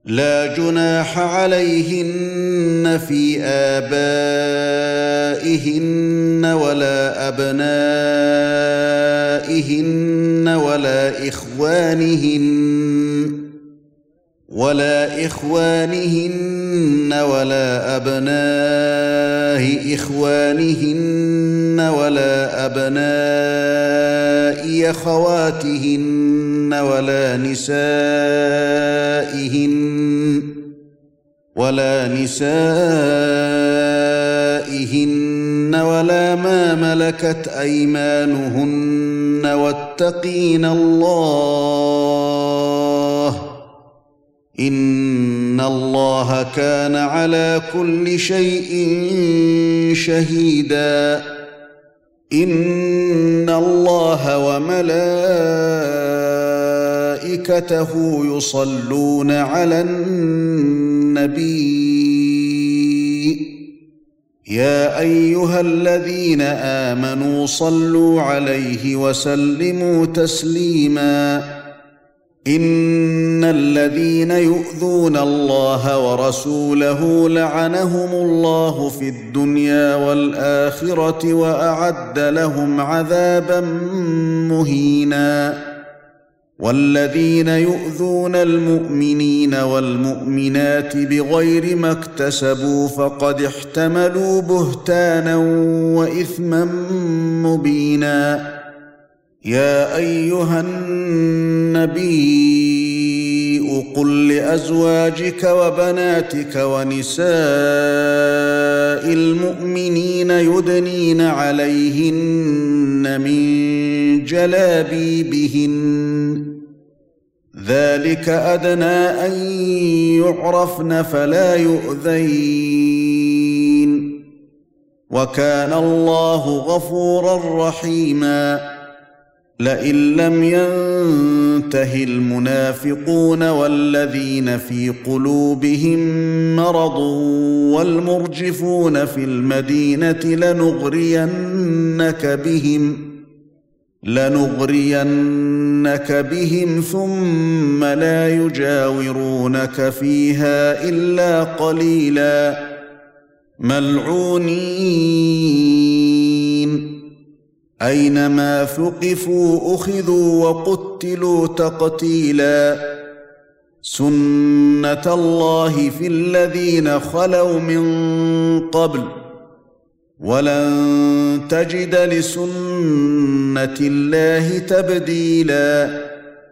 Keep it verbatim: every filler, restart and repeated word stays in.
لا جناح عليهن في آبائهن ولا أبنائهن ولا إخوانهن ولا إخوانهن ولا أبناء إخوانهن ولا أبناء أخواتهن ولا نسائهن ولا نسائهن ولا ما ملكت أيمانهن واتقين الله إن الله كان على كل شيء شهيدا إن الله وملائكته يصلون على النبي يا أيها الذين آمنوا صلوا عليه وسلموا تسليما إن الذين يؤذون الله ورسوله لعنهم الله في الدنيا والآخرة وأعد لهم عذابا مهينا والذين يؤذون المؤمنين والمؤمنات بغير ما اكتسبوا فقد احتملوا بهتانا وإثما مبينا يا أيها النبي قل لأزواجك وبناتك ونساء المؤمنين يدنين عليهن من جلابيبهن ذلك أدنى أن يعرفن فلا يؤذين وكان الله غفورا رحيما لئن لم ينته المنافقون والذين في قلوبهم مرض والمرجفون في المدينة لنغرينك بهم لنغرينك بهم ثم لا يجاورونك فيها إلا قليلا ملعونين أينما ثقفوا أخذوا وقتلوا تقتيلا سنة الله في الذين خلوا من قبل ولن تجد لسنة الله تبديلا